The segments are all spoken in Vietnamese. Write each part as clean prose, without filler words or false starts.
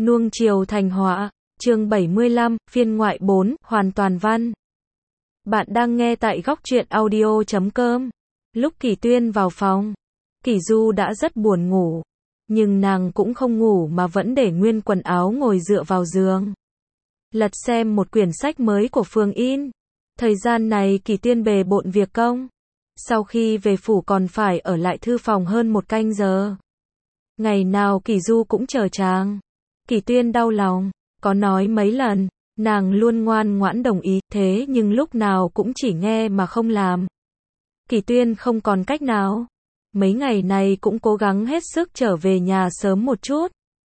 Nuông chiều thành họa, chương 75, phiên ngoại 4, hoàn toàn văn. Bạn đang nghe tại góc truyện audio.com. Lúc Kỳ Tuyên vào phòng, Kỳ Du đã rất buồn ngủ, nhưng nàng cũng không ngủ mà vẫn để nguyên quần áo ngồi dựa vào giường. Lật xem một quyển sách mới của Phương In. Thời gian này Kỳ Tuyên bề bộn việc công. Sau khi về phủ còn phải ở lại thư phòng hơn một canh giờ. Ngày nào Kỳ Du cũng chờ chàng. Kỳ Tuyên đau lòng, có nói mấy lần, nàng luôn ngoan ngoãn đồng ý, thế nhưng lúc nào cũng chỉ nghe mà không làm. Kỳ Tuyên không còn cách nào. Mấy ngày này cũng cố gắng hết sức trở về nhà sớm một chút.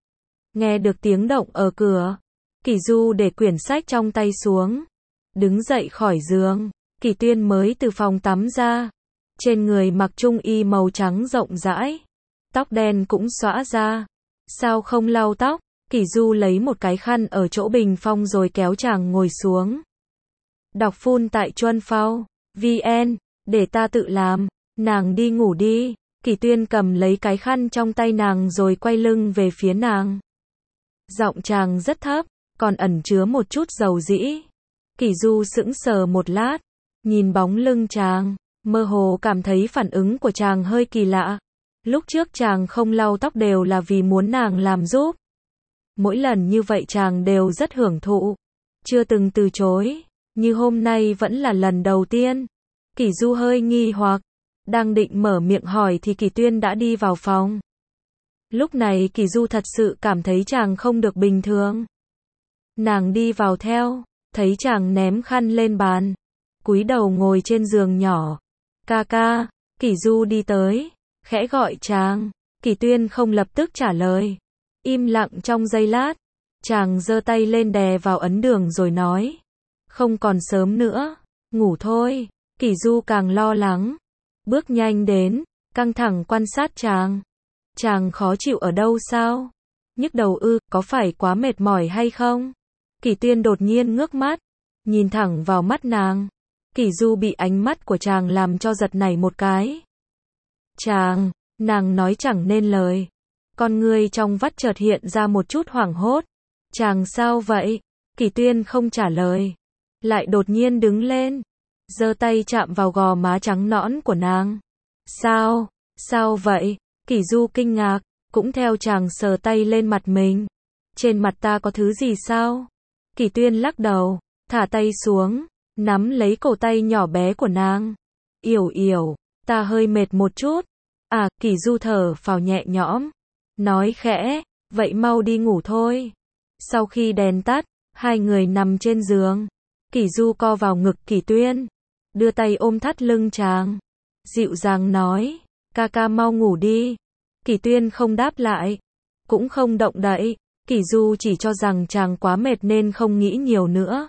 Nghe được tiếng động ở cửa, Kỳ Du để quyển sách trong tay xuống, đứng dậy khỏi giường. Kỳ Tuyên mới từ phòng tắm ra, trên người mặc trung y màu trắng rộng rãi, tóc đen cũng xõa ra. Sao không lau tóc? Kỳ Du lấy một cái khăn ở chỗ bình phong rồi kéo chàng ngồi xuống. Đọc phun tại Chuân Phao VN, để ta tự làm. Nàng đi ngủ đi. Kỳ Tuyên cầm lấy cái khăn trong tay nàng rồi quay lưng về phía nàng. Giọng chàng rất thấp, còn ẩn chứa một chút dầu dĩ. Kỳ Du sững sờ một lát, nhìn bóng lưng chàng, mơ hồ cảm thấy phản ứng của chàng hơi kỳ lạ. Lúc trước chàng không lau tóc đều là vì muốn nàng làm giúp. Mỗi lần như vậy chàng đều rất hưởng thụ, chưa từng từ chối, như hôm nay vẫn là lần đầu tiên. Kỳ Du hơi nghi hoặc, đang định mở miệng hỏi thì Kỳ Tuyên đã đi vào phòng. Lúc này Kỳ Du thật sự cảm thấy chàng không được bình thường. Nàng đi vào theo, thấy chàng ném khăn lên bàn, cúi đầu ngồi trên giường nhỏ. Ca ca. Kỳ Du đi tới, khẽ gọi chàng. Kỳ Tuyên không lập tức trả lời. Im lặng trong giây lát, chàng giơ tay lên đè vào ấn đường rồi nói. Không còn sớm nữa, ngủ thôi. Kỳ Du càng lo lắng, bước nhanh đến, căng thẳng quan sát chàng. Chàng khó chịu ở đâu sao? Nhức đầu ư, có phải quá mệt mỏi hay không? Kỳ Tuyên đột nhiên ngước mắt, nhìn thẳng vào mắt nàng. Kỳ Du bị ánh mắt của chàng làm cho giật nảy một cái. Chàng, nàng nói chẳng nên lời. Con ngươi trong vắt chợt hiện ra một chút hoảng hốt. Chàng sao vậy? Kỳ Tuyên không trả lời, lại đột nhiên đứng lên, giơ tay chạm vào gò má trắng nõn của nàng. Sao? Sao vậy? Kỳ Du kinh ngạc, cũng theo chàng sờ tay lên mặt mình. Trên mặt ta có thứ gì sao? Kỳ Tuyên lắc đầu, thả tay xuống, nắm lấy cổ tay nhỏ bé của nàng. Yểu yểu, ta hơi mệt một chút. À, Kỳ Du thở phào nhẹ nhõm, nói khẽ, vậy mau đi ngủ thôi. Sau khi đèn tắt, hai người nằm trên giường. Kỳ Du co vào ngực Kỳ Tuyên, đưa tay ôm thắt lưng chàng, dịu dàng nói, ca ca mau ngủ đi. Kỳ Tuyên không đáp lại, cũng không động đậy. Kỳ Du chỉ cho rằng chàng quá mệt nên không nghĩ nhiều nữa.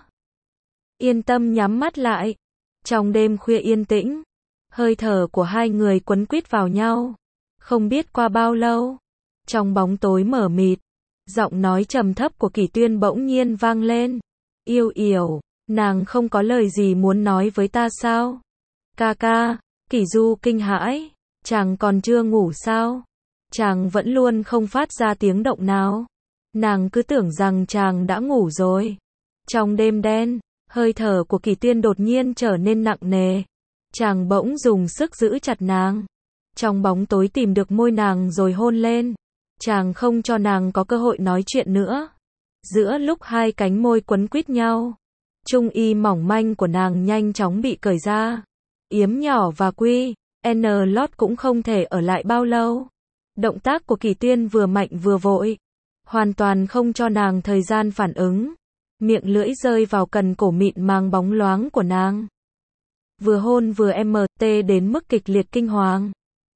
Yên tâm nhắm mắt lại. Trong đêm khuya yên tĩnh, hơi thở của hai người quấn quýt vào nhau. Không biết qua bao lâu, trong bóng tối mờ mịt, giọng nói trầm thấp của Kỳ Tuyên bỗng nhiên vang lên. Yêu yểu, nàng không có lời gì muốn nói với ta sao? Ca ca. Kỳ Du kinh hãi, chàng còn chưa ngủ sao? Chàng vẫn luôn không phát ra tiếng động nào. Nàng cứ tưởng rằng chàng đã ngủ rồi. Trong đêm đen, hơi thở của Kỳ Tuyên đột nhiên trở nên nặng nề. Chàng bỗng dùng sức giữ chặt nàng, trong bóng tối tìm được môi nàng rồi hôn lên. Chàng không cho nàng có cơ hội nói chuyện nữa. Giữa lúc hai cánh môi quấn quýt nhau, trung y mỏng manh của nàng nhanh chóng bị cởi ra. Yếm nhỏ và quy N lót cũng không thể ở lại bao lâu. Động tác của Kỳ Tuyên vừa mạnh vừa vội, hoàn toàn không cho nàng thời gian phản ứng. Miệng lưỡi rơi vào cần cổ mịn màng bóng loáng của nàng. Vừa hôn vừa MT đến mức kịch liệt kinh hoàng.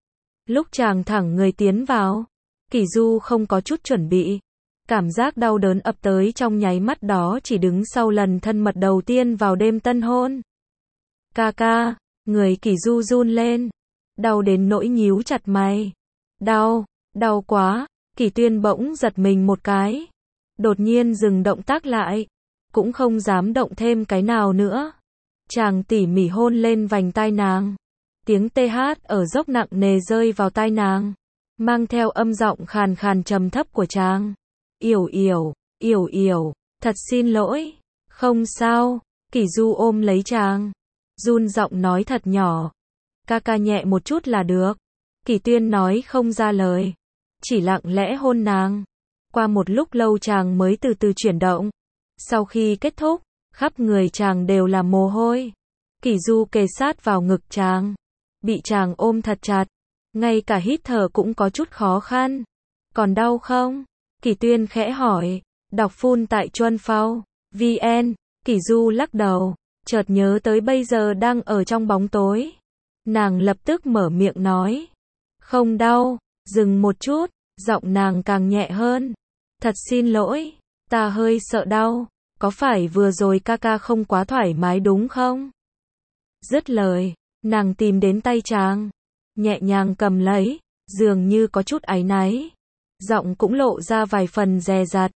Lúc chàng thẳng người tiến vào, Kỳ Du không có chút chuẩn bị. Cảm giác đau đớn ập tới trong nháy mắt đó chỉ đứng sau lần thân mật đầu tiên vào đêm tân hôn. Ca ca. Người Kỳ Du run lên, đau đến nỗi nhíu chặt mày. Đau, đau quá. Kỳ Tuyên bỗng giật mình một cái, đột nhiên dừng động tác lại, cũng không dám động thêm cái nào nữa. Chàng tỉ mỉ hôn lên vành tai nàng, tiếng TH ở dốc nặng nề rơi vào tai nàng, mang theo âm giọng khàn khàn trầm thấp của chàng. Yểu yểu, thật xin lỗi. Không sao. Kỷ Du ôm lấy chàng, run giọng nói thật nhỏ. Ca ca nhẹ một chút là được. Kỷ Tuyên nói không ra lời, chỉ lặng lẽ hôn nàng. Qua một lúc lâu chàng mới từ từ chuyển động. Sau khi kết thúc, khắp người chàng đều là mồ hôi. Kỷ Du kề sát vào ngực chàng, bị chàng ôm thật chặt, ngay cả hít thở cũng có chút khó khăn. Còn đau không? Kỷ Tuyên khẽ hỏi. Đọc phun tại Chuân Phao VN. Kỷ Du lắc đầu, chợt nhớ tới bây giờ đang ở trong bóng tối. Nàng lập tức mở miệng nói. Không đau. Dừng một chút, giọng nàng càng nhẹ hơn. Thật xin lỗi, ta hơi sợ đau. Có phải vừa rồi ca ca không quá thoải mái đúng không? Dứt lời, nàng tìm đến tay chàng, nhẹ nhàng cầm lấy, dường như có chút áy náy. Giọng cũng lộ ra vài phần dè dặt.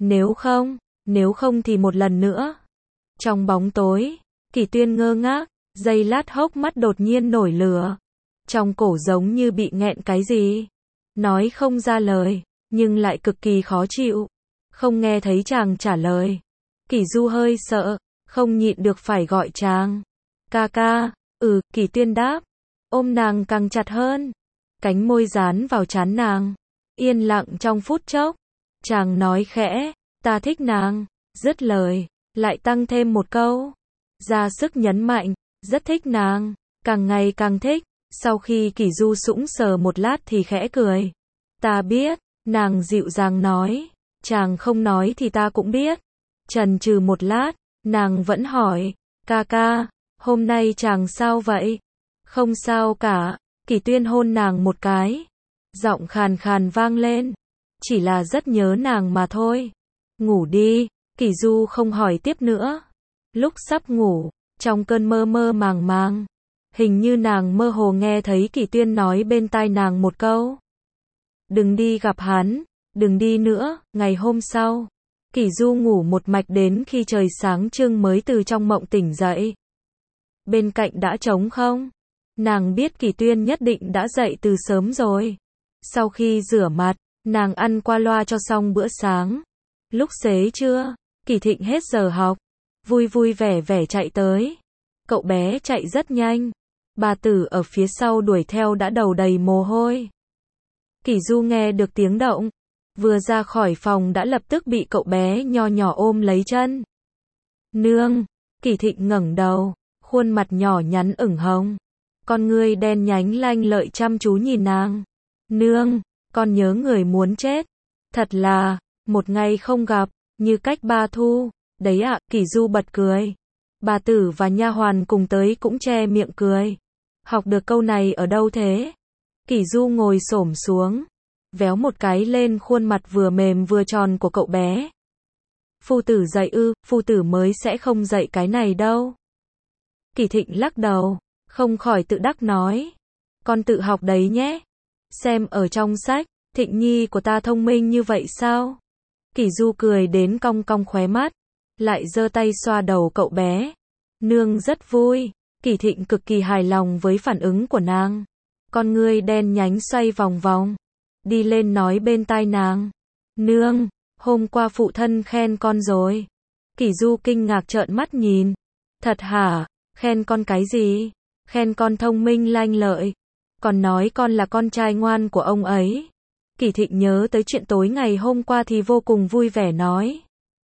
Nếu không thì một lần nữa. Trong bóng tối, Kỷ Tuyên ngơ ngác, giây lát hốc mắt đột nhiên nổi lửa. Trong cổ giống như bị nghẹn cái gì. Nói không ra lời, nhưng lại cực kỳ khó chịu. Không nghe thấy chàng trả lời. Kỷ Du hơi sợ, không nhịn được phải gọi chàng. Ca ca. Kỷ Tuyên đáp, ôm nàng càng chặt hơn. Cánh môi dán vào trán nàng. Yên lặng trong phút chốc. Chàng nói khẽ, ta thích nàng. Dứt lời, lại tăng thêm một câu. Ra sức nhấn mạnh, rất thích nàng. Càng ngày càng thích. Sau khi Kỷ Du sững sờ một lát thì khẽ cười. Ta biết, nàng dịu dàng nói. Chàng không nói thì ta cũng biết. Chần chừ một lát, nàng vẫn hỏi. Ca ca, hôm nay chàng sao vậy? Không sao cả. Kỷ Tuyên hôn nàng một cái. Giọng khàn khàn vang lên. Chỉ là rất nhớ nàng mà thôi. Ngủ đi. Kỷ Du không hỏi tiếp nữa. Lúc sắp ngủ, trong cơn mơ mơ màng màng, hình như nàng mơ hồ nghe thấy Kỷ Tuyên nói bên tai nàng một câu. Đừng đi gặp hắn, đừng đi nữa. Ngày hôm sau, Kỷ Du ngủ một mạch đến khi trời sáng trưng mới từ trong mộng tỉnh dậy. Bên cạnh đã trống không. Nàng biết Kỷ Tuyên nhất định đã dậy từ sớm rồi. Sau khi rửa mặt, nàng ăn qua loa cho xong bữa sáng. Lúc xế trưa, Kỷ Thịnh hết giờ học, vui vui vẻ vẻ chạy tới. Cậu bé chạy rất nhanh. Bà Tử ở phía sau đuổi theo đã đầu đầy mồ hôi. Kỷ Du nghe được tiếng động, vừa ra khỏi phòng đã lập tức bị cậu bé nho nhỏ ôm lấy chân. Nương. Kỷ Thịnh ngẩng đầu, khuôn mặt nhỏ nhắn ửng hồng, con ngươi đen nhánh lanh lợi chăm chú nhìn nàng. Nương, con nhớ người muốn chết. Thật là, một ngày không gặp, như cách ba thu. Đấy ạ. Kỷ Du bật cười. Bà Tử và nha hoàn cùng tới cũng che miệng cười. Học được câu này ở đâu thế? Kỷ Du ngồi xổm xuống, véo một cái lên khuôn mặt vừa mềm vừa tròn của cậu bé. Phu tử dạy ư? Phu tử mới sẽ không dạy cái này đâu. Kỷ Thịnh lắc đầu, không khỏi tự đắc nói. Con tự học đấy nhé. Xem ở trong sách, Thịnh nhi của ta thông minh như vậy sao? Kỷ Du cười đến cong cong khóe mắt, lại giơ tay xoa đầu cậu bé. Nương rất vui. Kỷ Thịnh cực kỳ hài lòng với phản ứng của nàng. Con ngươi đen nhánh xoay vòng vòng, đi lên nói bên tai nàng. Nương, hôm qua phụ thân khen con rồi. Kỷ Du kinh ngạc trợn mắt nhìn. Thật hả? Khen con cái gì? Khen con thông minh lanh lợi. Còn nói con là con trai ngoan của ông ấy. Kỷ Thịnh nhớ tới chuyện tối ngày hôm qua thì vô cùng vui vẻ nói.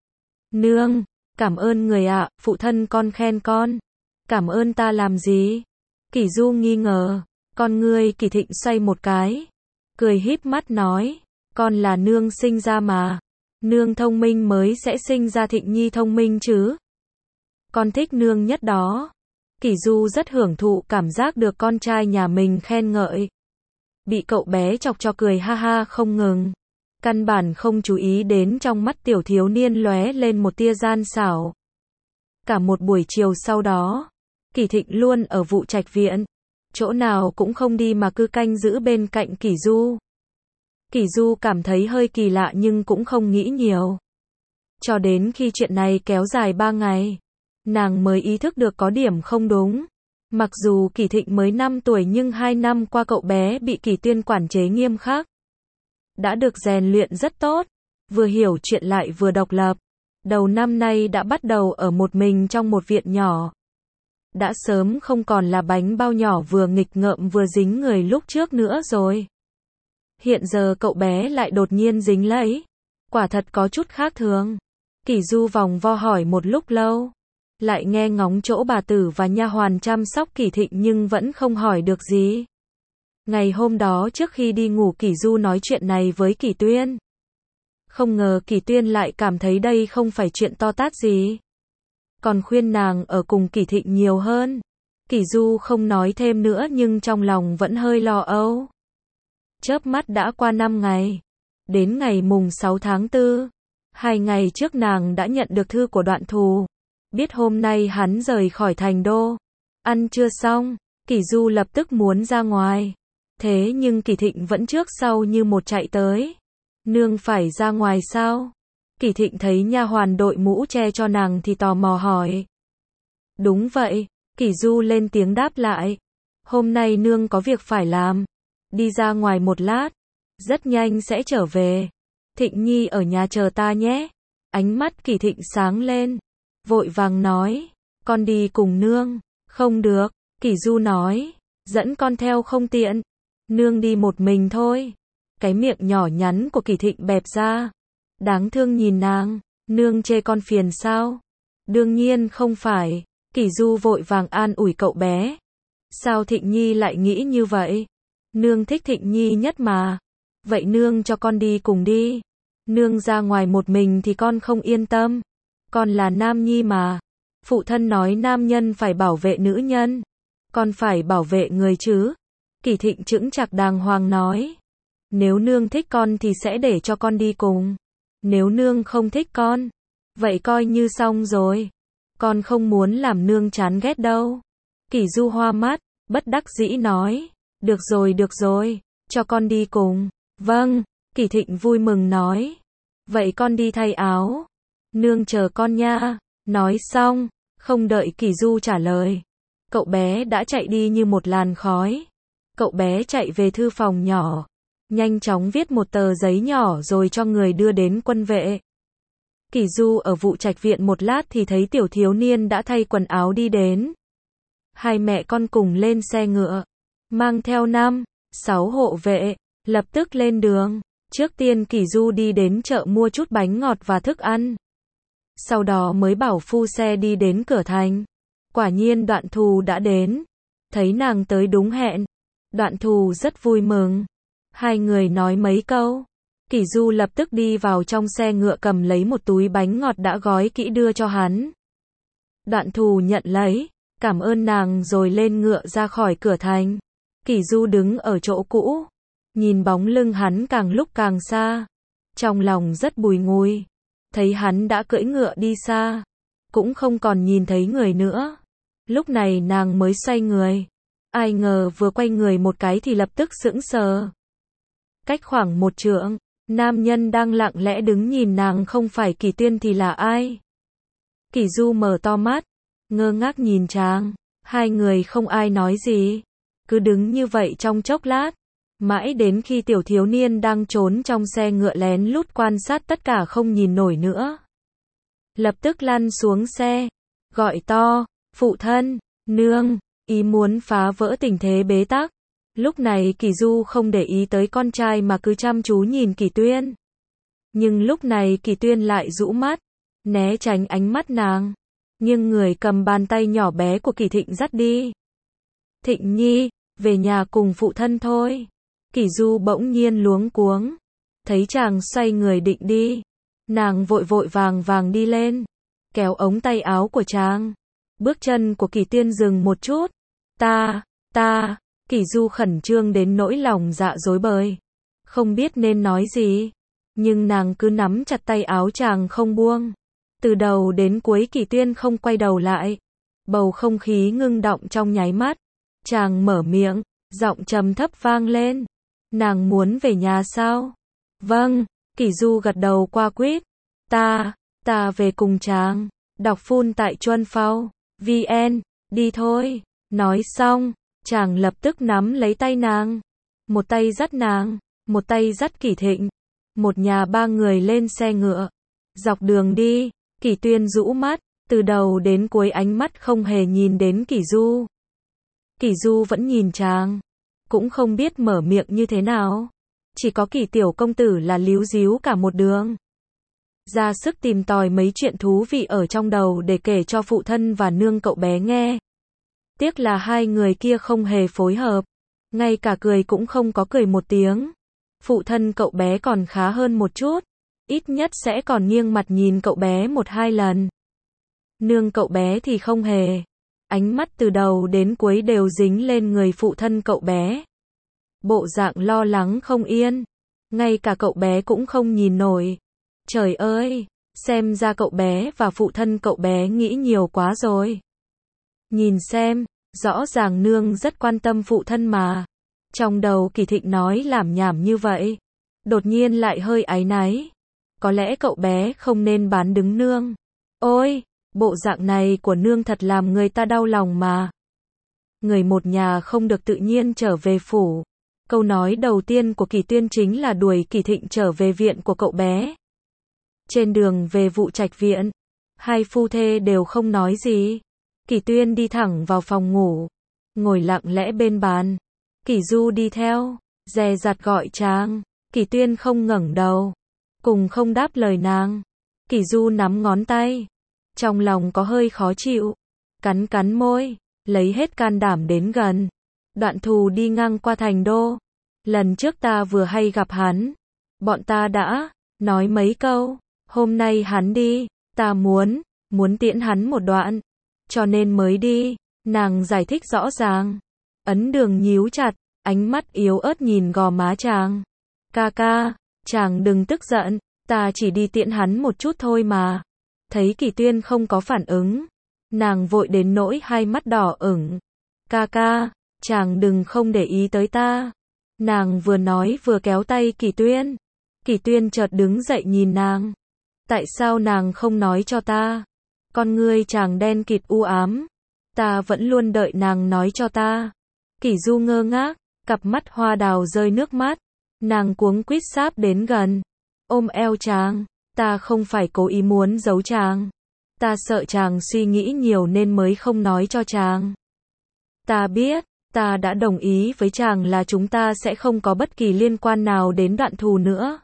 Nương, cảm ơn người ạ. Phụ thân con khen con. Cảm ơn ta làm gì? Kỷ Du nghi ngờ. Con ngươi Kỷ Thịnh xoay một cái, cười híp mắt nói. Con là nương sinh ra mà. Nương thông minh mới sẽ sinh ra Thịnh nhi thông minh chứ. Con thích nương nhất đó. Kỷ Du rất hưởng thụ cảm giác được con trai nhà mình khen ngợi. Bị cậu bé chọc cho cười ha ha không ngừng. Căn bản không chú ý đến trong mắt tiểu thiếu niên lóe lên một tia gian xảo. Cả một buổi chiều sau đó, Kỷ Thịnh luôn ở Vụ Trạch Viện. Chỗ nào cũng không đi mà cứ canh giữ bên cạnh Kỷ Du. Kỷ Du cảm thấy hơi kỳ lạ nhưng cũng không nghĩ nhiều. Cho đến khi chuyện này kéo dài 3 ngày, nàng mới ý thức được có điểm không đúng. Mặc dù Kỷ Thịnh mới 5 tuổi nhưng 2 năm qua cậu bé bị Kỷ Tuyên quản chế nghiêm khắc. Đã được rèn luyện rất tốt. vừa hiểu chuyện lại vừa độc lập. Đầu năm nay đã bắt đầu ở một mình trong một viện nhỏ. Đã sớm không còn là bánh bao nhỏ vừa nghịch ngợm vừa dính người lúc trước nữa rồi. Hiện giờ cậu bé lại đột nhiên dính lấy. Quả thật có chút khác thường. Kỷ Du vòng vo hỏi một lúc lâu. Lại nghe ngóng chỗ bà tử và nha hoàn chăm sóc Kỷ Thịnh nhưng vẫn không hỏi được gì. Ngày hôm đó trước khi đi ngủ Kỷ Du nói chuyện này với Kỷ Tuyên. Không ngờ Kỷ Tuyên lại cảm thấy đây không phải chuyện to tát gì. Còn khuyên nàng ở cùng Kỷ Thịnh nhiều hơn. Kỷ Du không nói thêm nữa nhưng trong lòng vẫn hơi lo âu. Chớp mắt đã qua 5 ngày. Đến ngày mùng 6 tháng 4. 2 ngày trước nàng đã nhận được thư của Đoạn Thù. Biết hôm nay hắn rời khỏi thành đô. Ăn trưa xong, Kỷ Du lập tức muốn ra ngoài. Thế nhưng Kỷ Thịnh vẫn trước sau như một chạy tới. Nương phải ra ngoài sao? Kỷ Thịnh thấy nha hoàn đội mũ che cho nàng thì tò mò hỏi. Đúng vậy, Kỷ Du lên tiếng đáp lại. Hôm nay nương có việc phải làm. Đi ra ngoài một lát. Rất nhanh sẽ trở về. Thịnh Nhi ở nhà chờ ta nhé. Ánh mắt Kỷ Thịnh sáng lên. Vội vàng nói. Con đi cùng nương. Không được, Kỷ Du nói. Dẫn con theo không tiện. Nương đi một mình thôi. Cái miệng nhỏ nhắn của Kỷ Thịnh bẹp ra. Đáng thương nhìn nàng. Nương chê con phiền sao? Đương nhiên không phải. Kỷ Du vội vàng an ủi cậu bé. Sao Thịnh Nhi lại nghĩ như vậy? Nương thích Thịnh Nhi nhất mà. Vậy nương cho con đi cùng đi. Nương ra ngoài một mình thì con không yên tâm. Con là nam nhi mà. Phụ thân nói nam nhân phải bảo vệ nữ nhân. Con phải bảo vệ người chứ. Kỷ Thịnh chững chạc đàng hoàng nói. Nếu nương thích con thì sẽ để cho con đi cùng. Nếu nương không thích con, vậy coi như xong rồi. Con không muốn làm nương chán ghét đâu. Kỷ Du hoa mắt, bất đắc dĩ nói. Được rồi, cho con đi cùng. Vâng, Kỷ Thịnh vui mừng nói. Vậy con đi thay áo. Nương chờ con nha. Nói xong, không đợi Kỷ Du trả lời. Cậu bé đã chạy đi như một làn khói. Cậu bé chạy về thư phòng nhỏ. Nhanh chóng viết một tờ giấy nhỏ rồi cho người đưa đến quân vệ. Kỷ Du ở Vụ Trạch viện một lát thì thấy tiểu thiếu niên đã thay quần áo đi đến. Hai mẹ con cùng lên xe ngựa. Mang theo 5, 6 hộ vệ. Lập tức lên đường. Trước tiên Kỷ Du đi đến chợ mua chút bánh ngọt và thức ăn. Sau đó mới bảo phu xe đi đến cửa thành. Quả nhiên Đoạn Thù đã đến. Thấy nàng tới đúng hẹn. Đoạn Thù rất vui mừng. Hai người nói mấy câu. Kỷ Du lập tức đi vào trong xe ngựa cầm lấy một túi bánh ngọt đã gói kỹ đưa cho hắn. Đoạn Thù nhận lấy. Cảm ơn nàng rồi lên ngựa ra khỏi cửa thành. Kỷ Du đứng ở chỗ cũ. Nhìn bóng lưng hắn càng lúc càng xa. Trong lòng rất bùi ngùi. Thấy hắn đã cưỡi ngựa đi xa. Cũng không còn nhìn thấy người nữa. Lúc này nàng mới xoay người. Ai ngờ vừa quay người một cái thì lập tức sững sờ. Cách khoảng 1 trượng, nam nhân đang lặng lẽ đứng nhìn nàng không phải Kỷ Tuyên thì là ai? Kỷ Du mở to mắt, ngơ ngác nhìn chàng. Hai người không ai nói gì. Cứ đứng như vậy trong chốc lát. Mãi đến khi tiểu thiếu niên đang trốn trong xe ngựa lén lút quan sát tất cả không nhìn nổi nữa. Lập tức lăn xuống xe. Gọi to, phụ thân, nương, ý muốn phá vỡ tình thế bế tắc. Lúc này Kỷ Du không để ý tới con trai mà cứ chăm chú nhìn Kỷ Tuyên. Nhưng lúc này Kỷ Tuyên lại rũ mắt, né tránh ánh mắt nàng. Nhưng người cầm bàn tay nhỏ bé của Kỷ Thịnh dắt đi. Thịnh Nhi, về nhà cùng phụ thân thôi. Kỷ Du bỗng nhiên luống cuống. Thấy chàng xoay người định đi. Nàng vội vội vàng vàng đi lên. Kéo ống tay áo của chàng. Bước chân của Kỷ Tuyên dừng một chút. Ta. Kỷ Du khẩn trương đến nỗi lòng dạ rối bời. Không biết nên nói gì. Nhưng nàng cứ nắm chặt tay áo chàng không buông. Từ đầu đến cuối Kỷ Tuyên không quay đầu lại. Bầu không khí ngưng động trong nháy mắt. Chàng mở miệng, giọng trầm thấp vang lên. Nàng muốn về nhà sao? Vâng, Kỷ Du gật đầu qua quýt. Ta về cùng chàng. Đọc full tại Chuân Phao VN, đi thôi. Nói xong, chàng lập tức nắm lấy tay nàng. Một tay dắt nàng, một tay dắt Kỷ Thịnh. Một nhà ba người lên xe ngựa. Dọc đường đi, Kỷ Tuyên rũ mắt, từ đầu đến cuối ánh mắt không hề nhìn đến Kỷ Du. Kỷ Du vẫn nhìn chàng, cũng không biết mở miệng như thế nào. Chỉ có Kỷ tiểu công tử là líu díu cả một đường. Ra sức tìm tòi mấy chuyện thú vị ở trong đầu để kể cho phụ thân và nương cậu bé nghe. Tiếc là hai người kia không hề phối hợp, ngay cả cười cũng không có cười một tiếng. Phụ thân cậu bé còn khá hơn một chút, ít nhất sẽ còn nghiêng mặt nhìn cậu bé một hai lần. Nương cậu bé thì không hề. Ánh mắt từ đầu đến cuối đều dính lên người phụ thân cậu bé. Bộ dạng lo lắng không yên. Ngay cả cậu bé cũng không nhìn nổi. Trời ơi, xem ra cậu bé và phụ thân cậu bé nghĩ nhiều quá rồi. Nhìn xem, rõ ràng nương rất quan tâm phụ thân mà. Trong đầu Kỳ Thịnh nói lảm nhảm như vậy. Đột nhiên lại hơi áy náy. Có lẽ cậu bé không nên bán đứng nương. Ôi, bộ dạng này của nương thật làm người ta đau lòng mà. Người một nhà không được tự nhiên trở về phủ. Câu nói đầu tiên của Kỳ Tuyên chính là đuổi Kỳ Thịnh trở về viện của cậu bé. Trên đường về Vụ Trạch viện, hai phu thê đều không nói gì. Kỳ Tuyên đi thẳng vào phòng ngủ, ngồi lặng lẽ bên bàn. Kỷ Du đi theo, dè dặt gọi chàng. Kỳ Tuyên không ngẩng đầu, cùng không đáp lời nàng. Kỷ Du nắm ngón tay, trong lòng có hơi khó chịu, cắn cắn môi, lấy hết can đảm đến gần. Đoạn Thù đi ngang qua thành đô. Lần trước ta vừa hay gặp hắn, bọn ta đã nói mấy câu. Hôm nay hắn đi, ta muốn tiễn hắn một đoạn, cho nên mới đi. Nàng giải thích rõ ràng. Ấn Đường nhíu chặt, ánh mắt yếu ớt nhìn gò má chàng. Ca ca, chàng đừng tức giận, ta chỉ đi tiễn hắn một chút thôi mà. Thấy Kỳ Tuyên không có phản ứng, nàng vội đến nỗi hai mắt đỏ ửng. Ca ca, chàng đừng không để ý tới ta. Nàng vừa nói vừa kéo tay Kỳ Tuyên. Kỳ Tuyên chợt đứng dậy nhìn nàng. Tại sao nàng không nói cho ta? Con ngươi chàng đen kịt u ám. Ta vẫn luôn đợi nàng nói cho ta. Kỷ Du ngơ ngác, cặp mắt hoa đào rơi nước mắt. Nàng cuống quýt sáp đến gần, ôm eo chàng. Ta không phải cố ý muốn giấu chàng. Ta sợ chàng suy nghĩ nhiều nên mới không nói cho chàng. Ta biết, ta đã đồng ý với chàng là chúng ta sẽ không có bất kỳ liên quan nào đến Đoạn Thù nữa.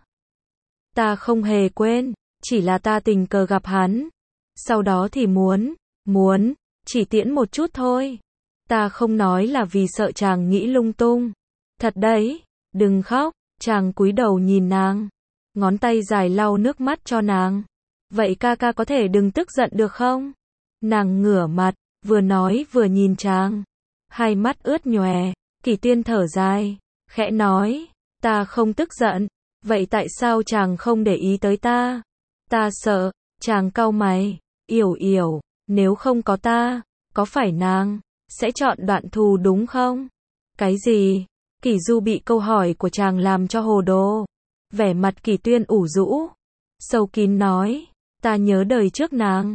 Ta không hề quên, chỉ là ta tình cờ gặp hắn. Sau đó thì muốn, chỉ tiễn một chút thôi. Ta không nói là vì sợ chàng nghĩ lung tung. Thật đấy, đừng khóc. Chàng cúi đầu nhìn nàng, ngón tay dài lau nước mắt cho nàng. Vậy ca ca có thể đừng tức giận được không? Nàng ngửa mặt, vừa nói vừa nhìn chàng. Hai mắt ướt nhòe. Kỳ Tuyên thở dài, khẽ nói, ta không tức giận. Vậy tại sao chàng không để ý tới ta? Ta sợ. Chàng cau mày. Yểu, nếu không có ta, có phải nàng sẽ chọn Đoạn Thù đúng không? Cái gì? Kỷ Du bị câu hỏi của chàng làm cho hồ đồ. Vẻ mặt Kỳ Tuyên ủ rũ, sâu kín nói, ta nhớ đời trước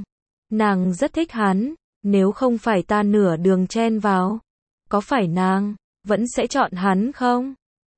nàng rất thích hắn. Nếu không phải ta nửa đường chen vào, có phải nàng vẫn sẽ chọn hắn không?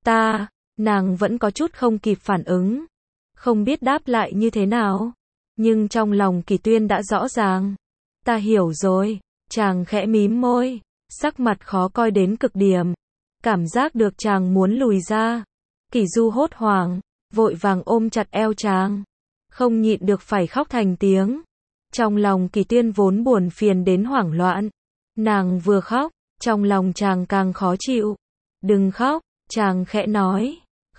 Nàng vẫn có chút không kịp phản ứng, không biết đáp lại như thế nào. Nhưng trong lòng Kỳ Tuyên đã rõ ràng. Ta hiểu rồi. Chàng khẽ mím môi, sắc mặt khó coi đến cực điểm. Cảm giác được chàng muốn lùi ra. Kỷ Du hốt hoảng, vội vàng ôm chặt eo chàng, không nhịn được phải khóc thành tiếng. Trong lòng Kỳ Tuyên vốn buồn phiền đến hoảng loạn. Nàng vừa khóc, trong lòng chàng càng khó chịu. Đừng khóc, chàng khẽ nói.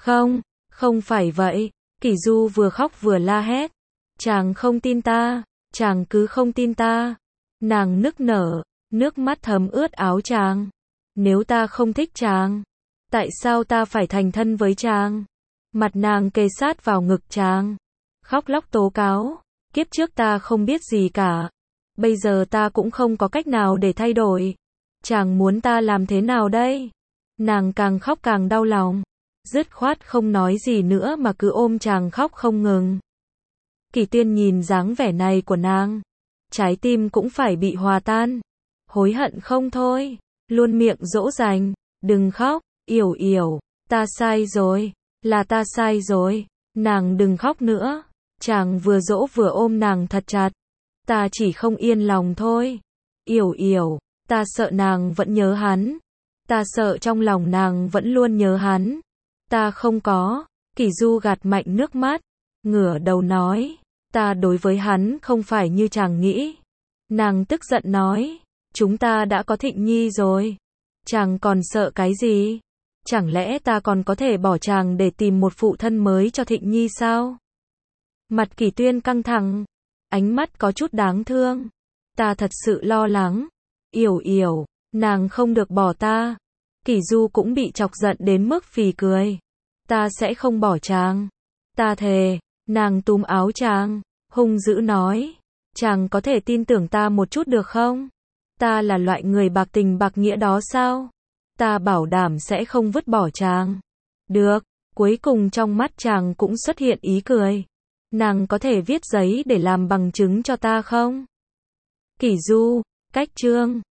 Không phải vậy. Kỷ Du vừa khóc vừa la hét. Chàng không tin ta, chàng cứ không tin ta. Nàng nức nở, nước mắt thấm ướt áo chàng. Nếu ta không thích chàng, tại sao ta phải thành thân với chàng? Mặt nàng kề sát vào ngực chàng, khóc lóc tố cáo. Kiếp trước ta không biết gì cả. Bây giờ ta cũng không có cách nào để thay đổi. Chàng muốn ta làm thế nào đây? Nàng càng khóc càng đau lòng. Dứt khoát không nói gì nữa mà cứ ôm chàng khóc không ngừng. Kỳ Tuyên nhìn dáng vẻ này của nàng, trái tim cũng phải bị hòa tan. Hối hận không thôi, luôn miệng dỗ dành, đừng khóc, Yểu, ta sai rồi, là ta sai rồi. Nàng đừng khóc nữa. Chàng vừa dỗ vừa ôm nàng thật chặt. Ta chỉ không yên lòng thôi. Yểu yểu, ta sợ nàng vẫn nhớ hắn. Ta sợ trong lòng nàng vẫn luôn nhớ hắn. Ta không có. Kỷ Du gạt mạnh nước mắt, ngửa đầu nói, ta đối với hắn không phải như chàng nghĩ. Nàng tức giận nói, chúng ta đã có Thịnh Nhi rồi. Chàng còn sợ cái gì? Chẳng lẽ ta còn có thể bỏ chàng để tìm một phụ thân mới cho Thịnh Nhi sao? Mặt Kỷ Tuyên căng thẳng, ánh mắt có chút đáng thương. Ta thật sự lo lắng. Yểu yểu, nàng không được bỏ ta. Kỷ Du cũng bị chọc giận đến mức phì cười. Ta sẽ không bỏ chàng. Ta thề. Nàng túm áo chàng, hung dữ nói. Chàng có thể tin tưởng ta một chút được không? Ta là loại người bạc tình bạc nghĩa đó sao? Ta bảo đảm sẽ không vứt bỏ chàng. Được. Cuối cùng trong mắt chàng cũng xuất hiện ý cười. Nàng có thể viết giấy để làm bằng chứng cho ta không? Kỷ Du, cách chương